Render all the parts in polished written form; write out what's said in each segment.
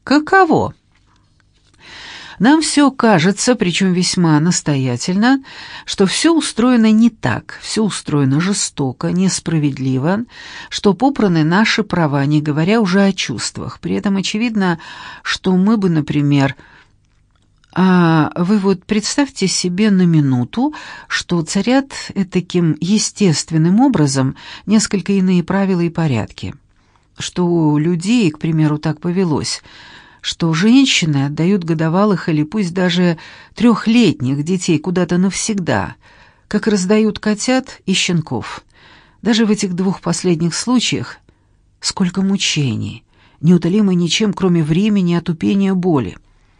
Каково? Нам все кажется, причем весьма настоятельно, что все устроено не так, все устроено жестоко, несправедливо, что попраны наши права, не говоря уже о чувствах. При этом очевидно, что мы бы, например... А вы вот представьте себе на минуту, что царят таким естественным образом несколько иные правила и порядки. Что у людей, к примеру, так повелось, что женщины отдают годовалых или пусть даже 3-летних детей куда-то навсегда, как раздают котят и щенков. Даже в этих 2 последних случаях сколько мучений, неутолимой ничем, кроме времени, отупения, боли.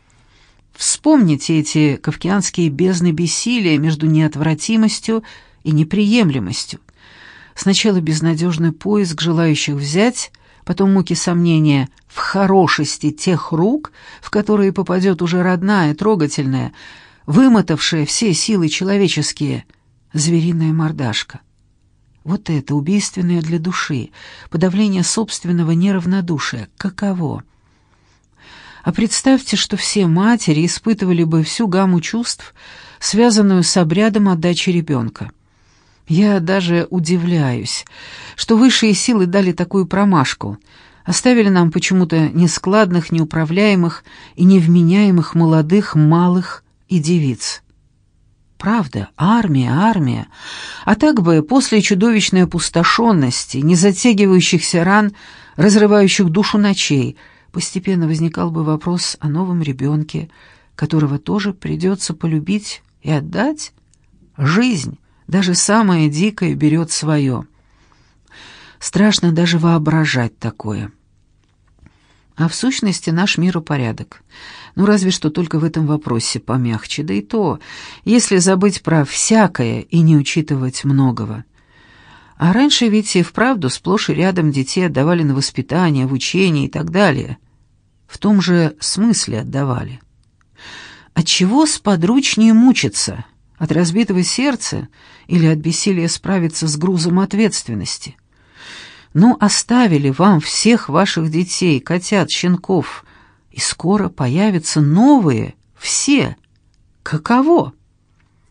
Вспомните эти кафкианские бездны бессилия между неотвратимостью и неприемлемостью. Сначала безнадежный поиск желающих взять, потом муки сомнения в хорошести тех рук, в которые попадет уже родная, трогательная, вымотавшая все силы человеческие, звериная мордашка. Вот это убийственное для души, подавление собственного неравнодушия. Каково? А представьте, что все матери испытывали бы всю гамму чувств, связанную с обрядом отдачи ребенка. Я даже удивляюсь, что высшие силы дали такую промашку, оставили нам почему-то нескладных, неуправляемых и невменяемых молодых, малых и девиц. Правда, армия. А так бы после чудовищной опустошенности, незатягивающихся ран, разрывающих душу ночей, постепенно возникал бы вопрос о новом ребенке, которого тоже придется полюбить и отдать. Жизнь, даже самая дикая, берет свое. Страшно даже воображать такое. А в сущности наш миропорядок. Ну, разве что только в этом вопросе помягче, да и то, если забыть про всякое и не учитывать многого. А раньше ведь и вправду сплошь и рядом детей отдавали на воспитание, в учение и так далее. В том же смысле отдавали. Отчего сподручнее мучиться? От разбитого сердца или от бессилия справиться с грузом ответственности? Ну, оставили вам всех ваших детей, котят, щенков, и скоро появятся новые, все. Каково?